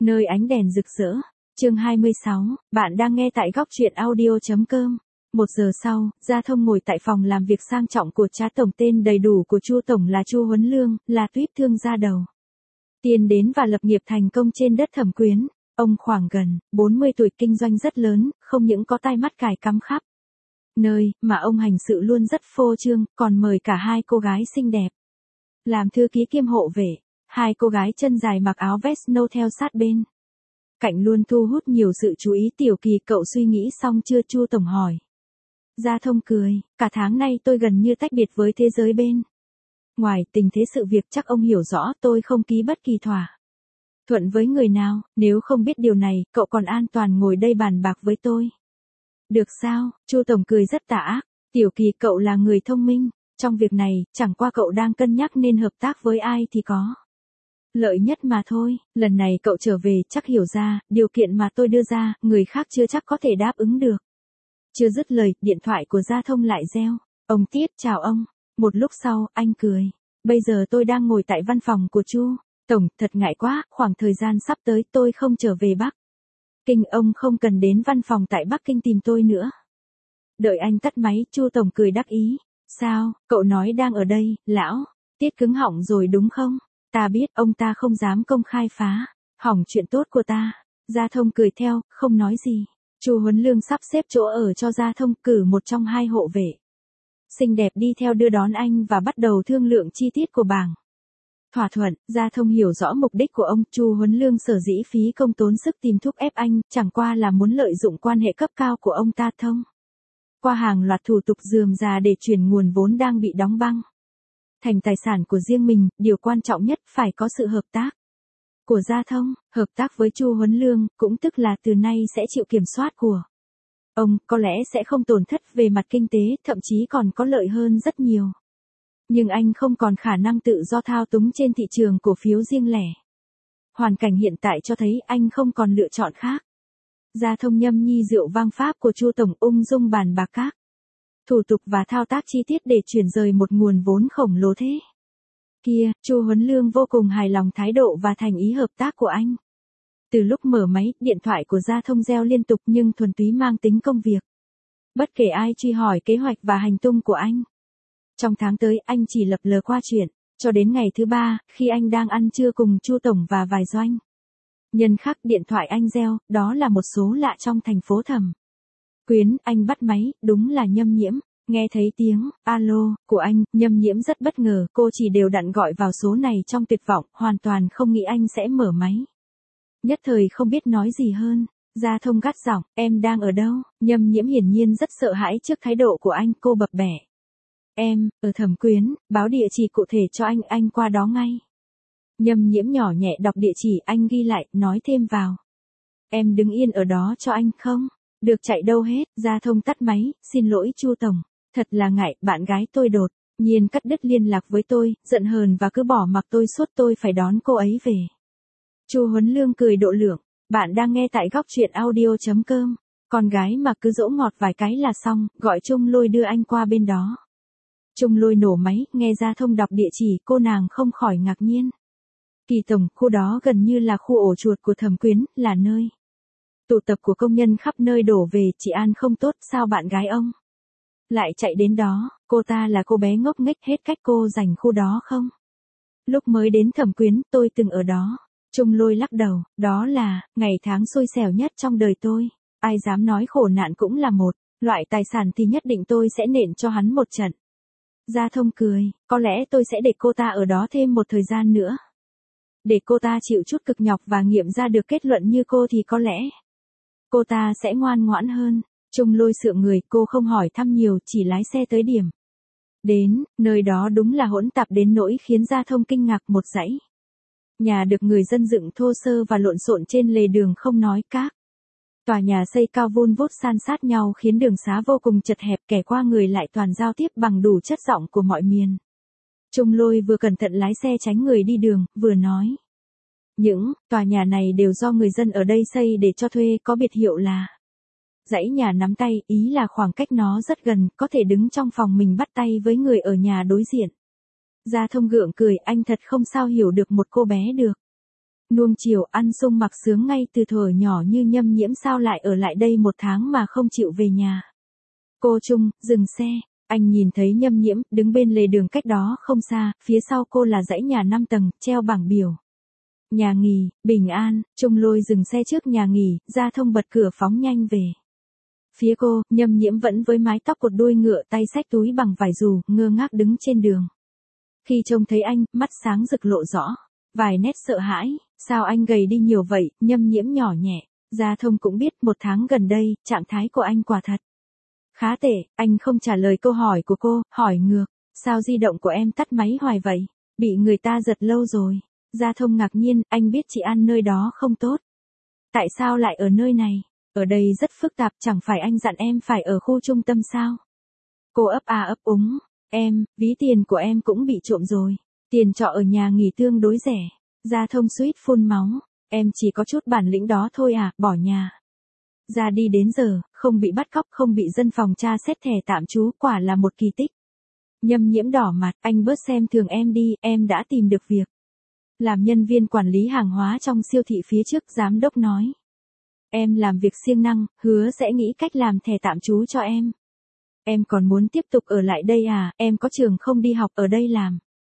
Nơi ánh đèn rực rỡ. Chương 26, bạn đang nghe tại góc truyện audio.com. 1 giờ sau, Gia Thông ngồi tại phòng làm việc sang trọng của cha tổng, tên đầy đủ của Chu tổng là Chu Huấn Lương, là tuýp thương gia đầu tiên đến và lập nghiệp thành công trên đất Thẩm Quyến. Ông khoảng gần 40 tuổi, kinh doanh rất lớn, không những có tai mắt cài cắm khắp nơi, mà ông hành sự luôn rất phô trương, còn mời cả hai cô gái xinh đẹp làm thư ký kiêm hộ vệ. Hai cô gái chân dài mặc áo vest nâu theo sát bên cạnh luôn thu hút nhiều sự chú ý. Tiểu Kỳ, cậu suy nghĩ xong chưa? Chu tổng hỏi. Gia Thông cười, cả tháng nay tôi gần như tách biệt với thế giới bên ngoài, tình thế sự việc chắc ông hiểu rõ, tôi không ký bất kỳ thỏa thuận với người nào, nếu không biết điều này, cậu còn an toàn ngồi đây bàn bạc với tôi được sao? Chu tổng cười rất tà ác. Tiểu Kỳ, cậu là người thông minh, trong việc này, chẳng qua cậu đang cân nhắc nên hợp tác với ai thì có lợi nhất mà thôi. Lần này cậu trở về chắc hiểu ra, điều kiện mà tôi đưa ra, người khác chưa chắc có thể đáp ứng được. Chưa dứt lời, điện thoại của Gia Thông lại reo. Ông Tiết, chào ông. Một lúc sau, anh cười. Bây giờ tôi đang ngồi tại văn phòng của Chu tổng, thật ngại quá, khoảng thời gian sắp tới tôi không trở về Bắc Kinh, ông không cần đến văn phòng tại Bắc Kinh tìm tôi nữa. Đợi anh tắt máy, Chu tổng cười đắc ý. Sao, cậu nói đang ở đây, lão Tiết cứng họng rồi đúng không? Ta biết, ông ta không dám công khai phá hỏng chuyện tốt của ta. Gia Thông cười theo, không nói gì. Chu Huấn Lương sắp xếp chỗ ở cho Gia Thông, cử một trong hai hộ vệ xinh đẹp đi theo đưa đón anh và bắt đầu thương lượng chi tiết của bảng thỏa thuận. Gia Thông hiểu rõ mục đích của ông. Chu Huấn Lương sở dĩ phí công tốn sức tìm thúc ép anh, chẳng qua là muốn lợi dụng quan hệ cấp cao của ông ta thông qua hàng loạt thủ tục rườm rà để chuyển nguồn vốn đang bị đóng băng thành tài sản của riêng mình. Điều quan trọng nhất phải có sự hợp tác của Gia Thông. Hợp tác với Chu Huấn Lương, cũng tức là từ nay sẽ chịu kiểm soát của ông, có lẽ sẽ không tổn thất về mặt kinh tế, thậm chí còn có lợi hơn rất nhiều. Nhưng anh không còn khả năng tự do thao túng trên thị trường cổ phiếu riêng lẻ. Hoàn cảnh hiện tại cho thấy anh không còn lựa chọn khác. Gia Thông nhâm nhi rượu vang pháp của Chu tổng, ung dung bàn bạc các thủ tục và thao tác chi tiết để chuyển rời một nguồn vốn khổng lồ thế kia. Chu Huấn Lương vô cùng hài lòng thái độ và thành ý hợp tác của anh. Từ lúc mở máy, điện thoại của Gia Thông reo liên tục nhưng thuần túy mang tính công việc. Bất kể ai truy hỏi kế hoạch và hành tung của anh. Trong tháng tới, anh chỉ lập lờ qua chuyện, cho đến ngày thứ 3, khi anh đang ăn trưa cùng Chu tổng và vài doanh nhân khác, điện thoại anh reo, đó là một số lạ trong thành phố Thẩm Quyến. Anh bắt máy, đúng là Nhâm Nhiễm. Nghe thấy tiếng alo của anh, Nhâm Nhiễm rất bất ngờ, cô chỉ đều đặn gọi vào số này trong tuyệt vọng, hoàn toàn không nghĩ anh sẽ mở máy. Nhất thời không biết nói gì hơn. Gia Thông gắt giọng, em đang ở đâu? Nhâm Nhiễm hiển nhiên rất sợ hãi trước thái độ của anh, cô bập bẹ. Em, ở Thẩm Quyến, báo địa chỉ cụ thể cho anh qua đó ngay. Nhâm Nhiễm nhỏ nhẹ đọc địa chỉ, anh ghi lại, nói thêm vào. Em đứng yên ở đó cho anh không? Được, chạy đâu hết. Gia Thông tắt máy, xin lỗi Chu tổng. Thật là ngại, bạn gái tôi đột nhiên cắt đứt liên lạc với tôi, giận hờn và cứ bỏ mặc tôi suốt, tôi phải đón cô ấy về. Chu Huấn Lương cười độ lượng. Bạn đang nghe tại góc truyện audio.com. Con gái mà cứ dỗ ngọt vài cái là xong, gọi Trung Lôi đưa anh qua bên đó. Trung Lôi nổ máy, nghe Gia Thông đọc địa chỉ, cô nàng không khỏi ngạc nhiên. Kỳ tổng, khu đó gần như là khu ổ chuột của Thẩm Quyến, là nơi tụ tập của công nhân khắp nơi đổ về, trị an không tốt, sao bạn gái ông lại chạy đến đó? Cô ta là cô bé ngốc nghếch hết cách, cô dành khu đó không? Lúc mới đến Thẩm Quyến, tôi từng ở đó. Trung Lôi lắc đầu, đó là ngày tháng xui xẻo nhất trong đời tôi. Ai dám nói khổ nạn cũng là một loại tài sản thì nhất định tôi sẽ nện cho hắn một trận. Gia Thông cười, có lẽ tôi sẽ để cô ta ở đó thêm một thời gian nữa. Để cô ta chịu chút cực nhọc và nghiệm ra được kết luận như cô thì có lẽ cô ta sẽ ngoan ngoãn hơn. Trung Lôi sượng người, cô không hỏi thăm nhiều, chỉ lái xe tới điểm đến. Nơi đó đúng là hỗn tạp đến nỗi khiến Gia Thông kinh ngạc. Một dãy nhà được người dân dựng thô sơ và lộn xộn trên lề đường, không nói các tòa nhà xây cao vun vút san sát nhau khiến đường xá vô cùng chật hẹp, kẻ qua người lại toàn giao tiếp bằng đủ chất giọng của mọi miền. Trung Lôi vừa cẩn thận lái xe tránh người đi đường, vừa nói. Những tòa nhà này đều do người dân ở đây xây để cho thuê, có biệt hiệu là dãy nhà nắm tay, ý là khoảng cách nó rất gần, có thể đứng trong phòng mình bắt tay với người ở nhà đối diện. Gia Thông gượng cười, anh thật không sao hiểu được một cô bé được Nuông chiều ăn sung mặc sướng ngay từ thuở nhỏ như Nhâm Nhiễm sao lại ở lại đây 1 tháng mà không chịu về nhà. Cô Trung, dừng xe. Anh nhìn thấy Nhâm Nhiễm, đứng bên lề đường cách đó không xa, phía sau cô là dãy nhà 5 tầng, treo bảng biểu. Nhà nghỉ, Bình An, Trung Lôi dừng xe trước nhà nghỉ, Gia Thông bật cửa phóng nhanh về. Phía cô, Nhâm Nhiễm vẫn với mái tóc cột đuôi ngựa tay xách túi bằng vải dù, ngơ ngác đứng trên đường. Khi trông thấy anh, mắt sáng rực lộ rõ. Vài nét sợ hãi, sao anh gầy đi nhiều vậy, Nhâm Nhiễm nhỏ nhẹ. Gia Thông cũng biết 1 tháng gần đây, trạng thái của anh quả thật khá tệ, anh không trả lời câu hỏi của cô, hỏi ngược. Sao di động của em tắt máy hoài vậy? Bị người ta giật lâu rồi. Gia Thông ngạc nhiên, anh biết chị ăn nơi đó không tốt. Tại sao lại ở nơi này? Ở đây rất phức tạp, chẳng phải anh dặn em phải ở khu trung tâm sao? Cô ấp à ấp úng. Em, ví tiền của em cũng bị trộm rồi. Tiền trọ ở nhà nghỉ tương đối rẻ. Gia Thông suýt phun máu. Em chỉ có chút bản lĩnh đó thôi à, bỏ nhà ra đi đến giờ, không bị bắt cóc, không bị dân phòng tra xét thẻ tạm trú, quả là một kỳ tích. Nhâm Nhiễm đỏ mặt, anh bớt xem thường em đi, em đã tìm được việc làm nhân viên quản lý hàng hóa trong siêu thị phía trước, giám đốc nói. Em làm việc siêng năng, hứa sẽ nghĩ cách làm thẻ tạm trú cho em. Em còn muốn tiếp tục ở lại đây à, em có trường không đi học ở đây làm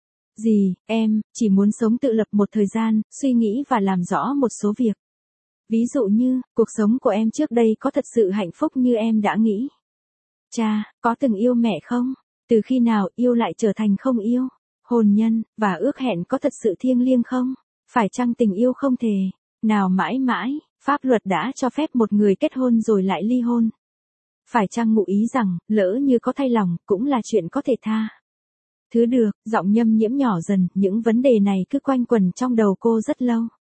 gì, em chỉ muốn sống tự lập một thời gian, suy nghĩ và làm rõ một số việc. Ví dụ như, cuộc sống của em trước đây có thật sự hạnh phúc như em đã nghĩ? Cha, có từng yêu mẹ không? Từ khi nào yêu lại trở thành không yêu? Hôn nhân, và ước hẹn có thật sự thiêng liêng không? Phải chăng tình yêu không thề? Nào mãi mãi, pháp luật đã cho phép một người kết hôn rồi lại ly hôn. Phải chăng ngụ ý rằng, lỡ như có thay lòng, cũng là chuyện có thể tha? Thứ được, giọng Nhâm Nhiễm nhỏ dần, những vấn đề này cứ quanh quẩn trong đầu cô rất lâu.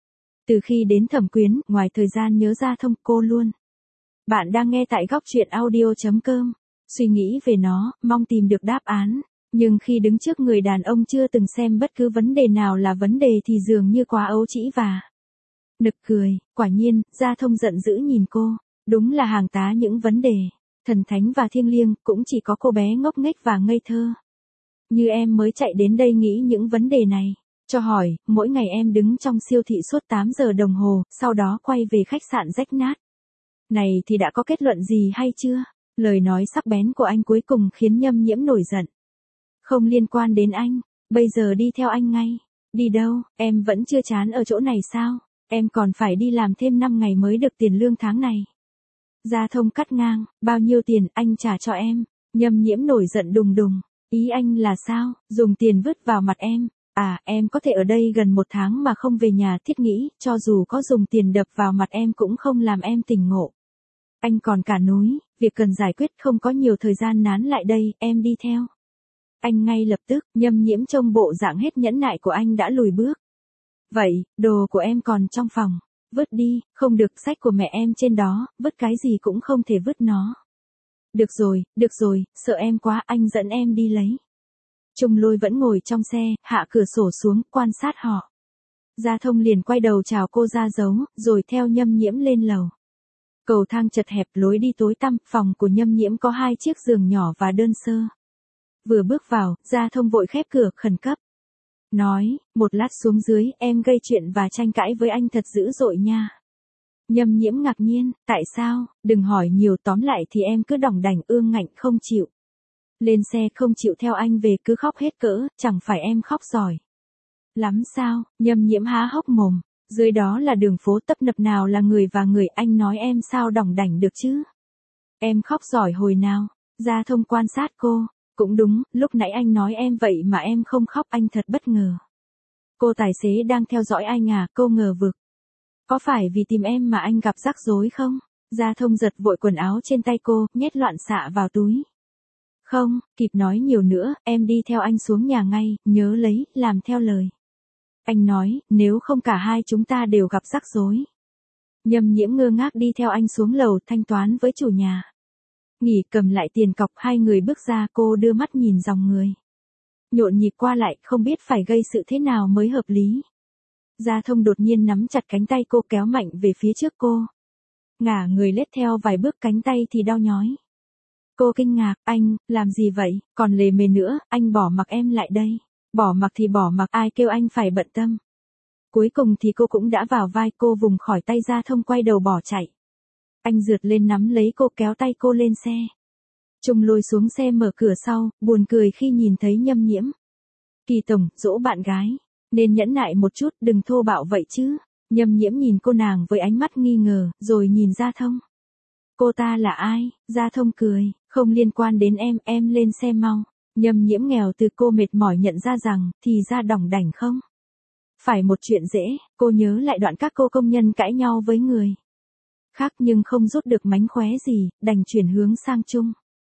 Từ khi đến Thẩm Quyến, ngoài thời gian nhớ Gia Thông, cô luôn. Bạn đang nghe tại góc truyện audio.com. Suy nghĩ về nó, mong tìm được đáp án. Nhưng khi đứng trước người đàn ông chưa từng xem bất cứ vấn đề nào là vấn đề thì dường như quá ấu trĩ và nực cười. Quả nhiên, Gia Thông giận dữ nhìn cô. Đúng là hàng tá những vấn đề thần thánh và thiêng liêng, cũng chỉ có cô bé ngốc nghếch và ngây thơ như em mới chạy đến đây nghĩ những vấn đề này. Cho hỏi, mỗi ngày em đứng trong siêu thị suốt 8 giờ đồng hồ, sau đó quay về khách sạn rách nát này thì đã có kết luận gì hay chưa? Lời nói sắc bén của anh cuối cùng khiến Nhâm Nhiễm nổi giận. Không liên quan đến anh, bây giờ đi theo anh ngay. Đi đâu, em vẫn chưa chán ở chỗ này sao? Em còn phải đi làm thêm 5 ngày mới được tiền lương tháng này. Gia Thông cắt ngang, bao nhiêu tiền anh trả cho em? Nhâm Nhiễm nổi giận đùng đùng. Ý anh là sao, dùng tiền vứt vào mặt em? À, em có thể ở đây gần 1 tháng mà không về nhà, thiết nghĩ, cho dù có dùng tiền đập vào mặt em cũng không làm em tỉnh ngộ. Anh còn cả núi, việc cần giải quyết, không có nhiều thời gian nán lại đây, em đi theo anh ngay lập tức. Nhâm Nhiễm trông bộ dạng hết nhẫn nại của anh đã lùi bước. Vậy, đồ của em còn trong phòng, vứt đi, không được, sách của mẹ em trên đó, vứt cái gì cũng không thể vứt nó. Được rồi, sợ em quá, anh dẫn em đi lấy. Trung Lôi vẫn ngồi trong xe, hạ cửa sổ xuống, quan sát họ. Gia Thông liền quay đầu chào cô ra dấu, rồi theo Nhâm Nhiễm lên lầu. Cầu thang chật hẹp, lối đi tối tăm, phòng của Nhâm Nhiễm có 2 chiếc giường nhỏ và đơn sơ. Vừa bước vào, Gia Thông vội khép cửa, khẩn cấp. Nói, một lát xuống dưới, em gây chuyện và tranh cãi với anh thật dữ dội nha. Nhâm Nhiễm ngạc nhiên, tại sao, đừng hỏi nhiều, tóm lại thì em cứ đỏng đảnh ương ngạnh không chịu lên xe, không chịu theo anh về, cứ khóc hết cỡ, chẳng phải em khóc giỏi lắm sao? Nhâm Nhiễm há hốc mồm, dưới đó là đường phố tấp nập, nào là người và người, anh nói em sao đỏng đảnh được chứ? Em khóc giỏi hồi nào? Gia Thông quan sát cô, cũng đúng, lúc nãy anh nói em vậy mà em không khóc, anh thật bất ngờ. Cô tài xế đang theo dõi anh à? Cô ngờ vực. Có phải vì tìm em mà anh gặp rắc rối không? Gia Thông giật vội quần áo trên tay cô, nhét loạn xạ vào túi. Không, kịp nói nhiều nữa, em đi theo anh xuống nhà ngay, nhớ lấy, làm theo lời anh nói, nếu không cả hai chúng ta đều gặp rắc rối. Nhâm Nhiễm ngơ ngác đi theo anh xuống lầu, thanh toán với chủ nhà nghỉ, cầm lại tiền cọc, hai người bước ra, cô đưa mắt nhìn dòng người nhộn nhịp qua lại, không biết phải gây sự thế nào mới hợp lý. Gia Thông đột nhiên nắm chặt cánh tay cô, kéo mạnh về phía trước cô. Ngả người lết theo vài bước, cánh tay thì đau nhói. Cô kinh ngạc, anh, làm gì vậy, còn lề mề nữa, anh bỏ mặc em lại đây. Bỏ mặc thì bỏ mặc, ai kêu anh phải bận tâm. Cuối cùng thì cô cũng đã vào vai cô, vùng khỏi tay Gia Thông quay đầu bỏ chạy. Anh rượt lên nắm lấy cô, kéo tay cô lên xe. Trung Lôi xuống xe mở cửa sau, buồn cười khi nhìn thấy Nhâm Nhiễm. Kỳ tổng, dỗ bạn gái, nên nhẫn nại một chút, đừng thô bạo vậy chứ. Nhâm Nhiễm nhìn cô nàng với ánh mắt nghi ngờ, rồi nhìn Gia Thông. Cô ta là ai? Gia Thông cười, không liên quan đến em lên xe mau. Nhâm Nhiễm nghèo từ cô mệt mỏi nhận ra rằng, thì ra đỏng đảnh không phải một chuyện dễ. Cô nhớ lại đoạn các cô công nhân cãi nhau với người khác nhưng không rút được mánh khóe gì, đành chuyển hướng sang Trung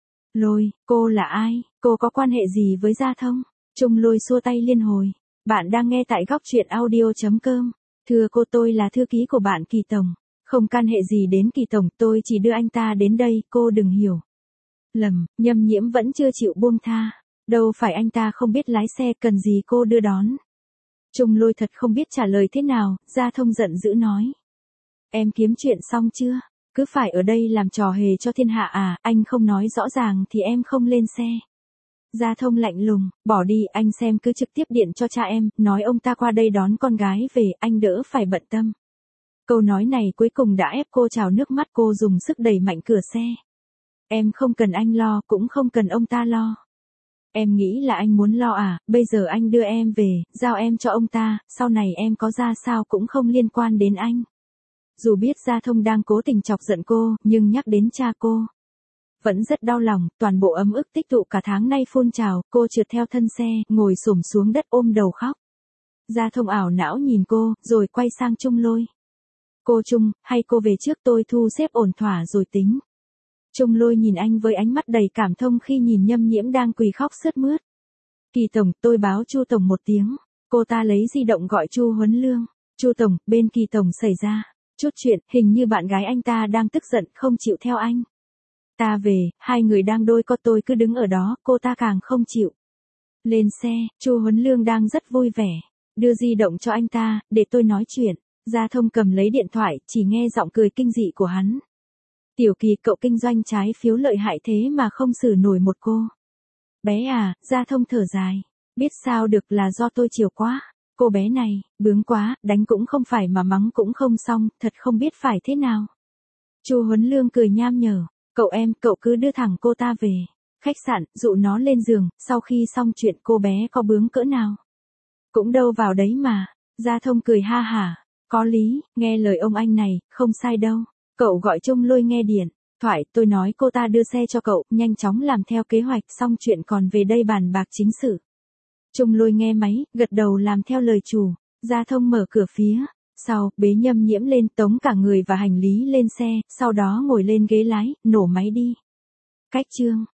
Lôi. Cô là ai? Cô có quan hệ gì với Gia Thông? Trung Lôi xua tay liên hồi. Bạn đang nghe tại góc truyện audio.com. Thưa cô, tôi là thư ký của bạn Kỳ tổng. Không can hệ gì đến Kỳ tổng, tôi chỉ đưa anh ta đến đây, cô đừng hiểu lầm. Nhâm Nhiễm vẫn chưa chịu buông tha. Đâu phải anh ta không biết lái xe, cần gì cô đưa đón. Trung Lôi thật không biết trả lời thế nào. Gia Thông giận dữ nói. Em kiếm chuyện xong chưa? Cứ phải ở đây làm trò hề cho thiên hạ à? Anh không nói rõ ràng thì em không lên xe. Gia Thông lạnh lùng, bỏ đi, anh xem cứ trực tiếp điện cho cha em, nói ông ta qua đây đón con gái về, anh đỡ phải bận tâm. Câu nói này cuối cùng đã ép cô trào nước mắt, cô dùng sức đẩy mạnh cửa xe. Em không cần anh lo, cũng không cần ông ta lo. Em nghĩ là anh muốn lo à? Bây giờ anh đưa em về, giao em cho ông ta, sau này em có ra sao cũng không liên quan đến anh. Dù biết Gia Thông đang cố tình chọc giận cô, nhưng nhắc đến cha cô vẫn rất đau lòng. Toàn bộ ấm ức tích tụ cả tháng nay phun trào, cô trượt theo thân xe, ngồi xổm xuống đất ôm đầu khóc. Gia Thông ảo não nhìn cô, rồi quay sang Trung Lôi. Cô Trung, hay cô về trước, tôi thu xếp ổn thỏa rồi tính. Trung Lôi nhìn anh với ánh mắt đầy cảm thông khi nhìn Nhâm Nhiễm đang quỳ khóc sướt mướt. Kỳ tổng, tôi báo Chu tổng một tiếng. Cô ta lấy di động gọi Chu Huấn Lương. Chu tổng, bên Kỳ tổng xảy ra chút chuyện, hình như bạn gái anh ta đang tức giận, không chịu theo anh ta về, hai người đang đôi co, tôi cứ đứng ở đó, cô ta càng không chịu lên xe. Chu Huấn Lương đang rất vui vẻ, đưa di động cho anh ta, để tôi nói chuyện. Gia Thông cầm lấy điện thoại, chỉ nghe giọng cười kinh dị của hắn. Tiểu Kỳ, cậu kinh doanh trái phiếu lợi hại thế mà không xử nổi một cô bé à? Gia Thông thở dài. Biết sao được, là do tôi chiều quá. Cô bé này, bướng quá, đánh cũng không phải mà mắng cũng không xong, thật không biết phải thế nào. Chu Huấn Lương cười nham nhở. Cậu cứ đưa thẳng cô ta về khách sạn, dụ nó lên giường, sau khi xong chuyện cô bé có bướng cỡ nào cũng đâu vào đấy mà. Gia Thông cười ha hả. Có lý, nghe lời ông anh này, không sai đâu. Cậu gọi Trung Lôi nghe điện thoại, tôi nói cô ta đưa xe cho cậu, nhanh chóng làm theo kế hoạch, xong chuyện còn về đây bàn bạc chính sự. Trung Lôi nghe máy, gật đầu làm theo lời chủ. Gia Thông mở cửa phía sau, bế Nhâm Nhiễm lên, tống cả người và hành lý lên xe, sau đó ngồi lên ghế lái, nổ máy đi. Cách chương